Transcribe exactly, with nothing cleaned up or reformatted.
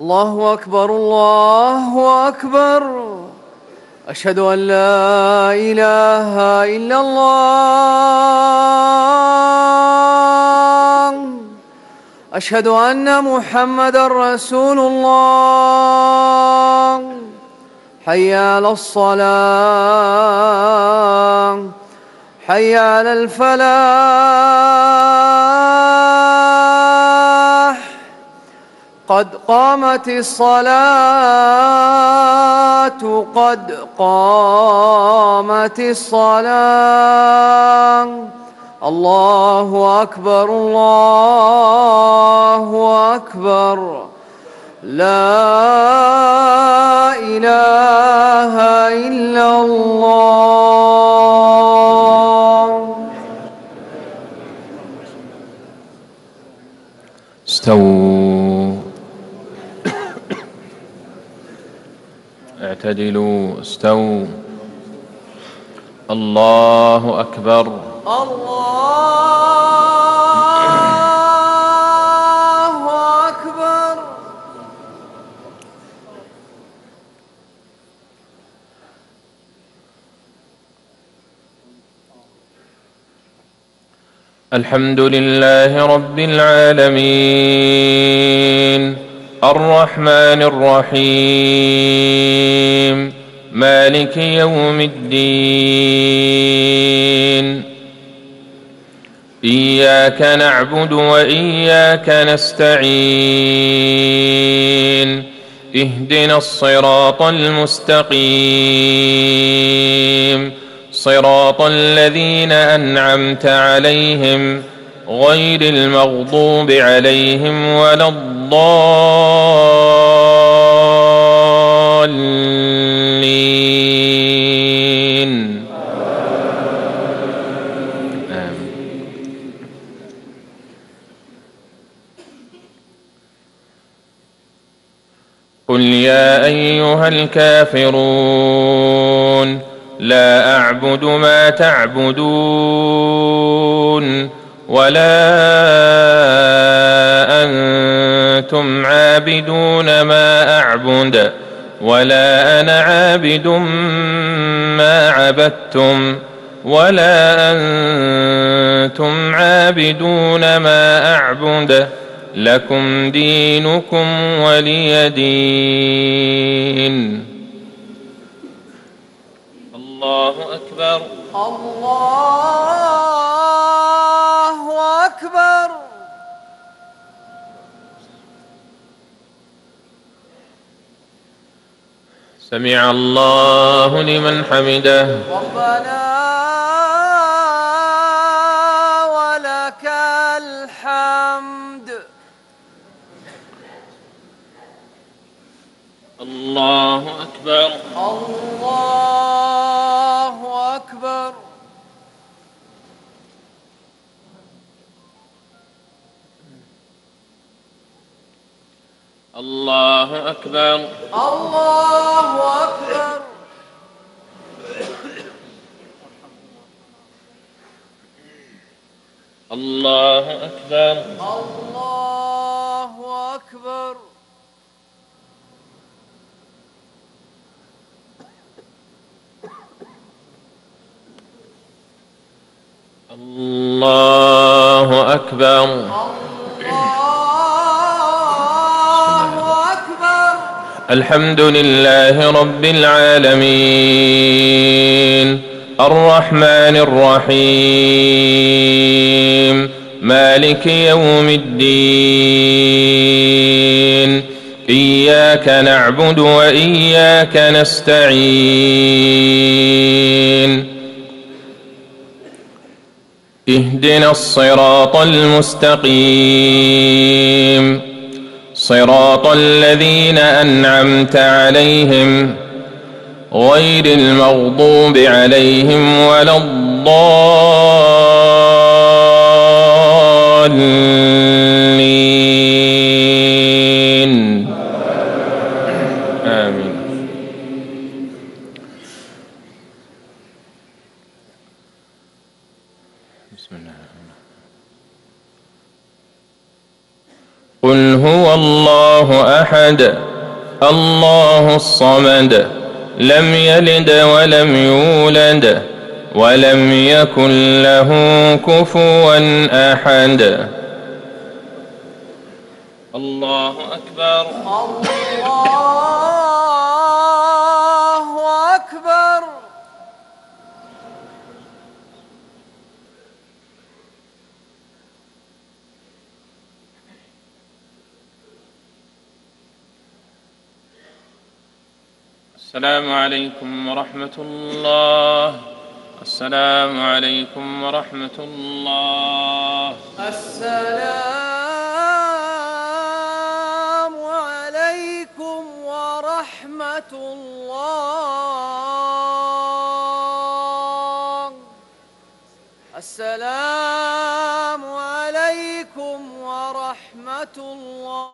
الله أكبر الله أكبر. أشهد أن لا إله إلا الله. أشهد أن محمدًا رسول الله. حي على الصلاة، حي على الفلاح، قد قامت الصلاة، قد قامت الصلاة. الله أكبر الله أكبر. لا إله إلا الله. استووا، اعتدلوا، استووا. الله أكبر الله أكبر. الحمد لله رب العالمين، الرحمن الرحيم، مالك يوم الدين. إياك نعبد وإياك نستعين، اهدنا الصراط المستقيم، صراط الذين أنعمت عليهم غير المغضوب عليهم ولا الضالين. آمين. قل يا أيها الكافرون لا أعبد ما تعبدون ولا أنتم عابدون ما أعبد ولا أنا عابد ما عبدتم ولا أنتم عابدون ما أعبد، لكم دينكم ولي دين. الله أكبر الله أكبر. سمع الله لمن حمده. ربنا ولك الحمد. الله أكبر الله أكبر. الله أكبر الله أكبر. الله أكبر الله أكبر. الله أكبر. الحمد لله رب العالمين، الرحمن الرحيم، مالك يوم الدين. إياك نعبد وإياك نستعين، اهدنا الصراط المستقيم، صراط الذين أنعمت عليهم غير المغضوب عليهم ولا الضالين. آمين. بسم الله. قل قل هو الله أحد الله الصمد لم يلد ولم يولد ولم يكن له كفوا أحد. الله أكبر. الله أكبر. السلام عليكم ورحمة الله. السلام عليكم ورحمة الله. السلام عليكم ورحمة الله. السلام عليكم ورحمة الله.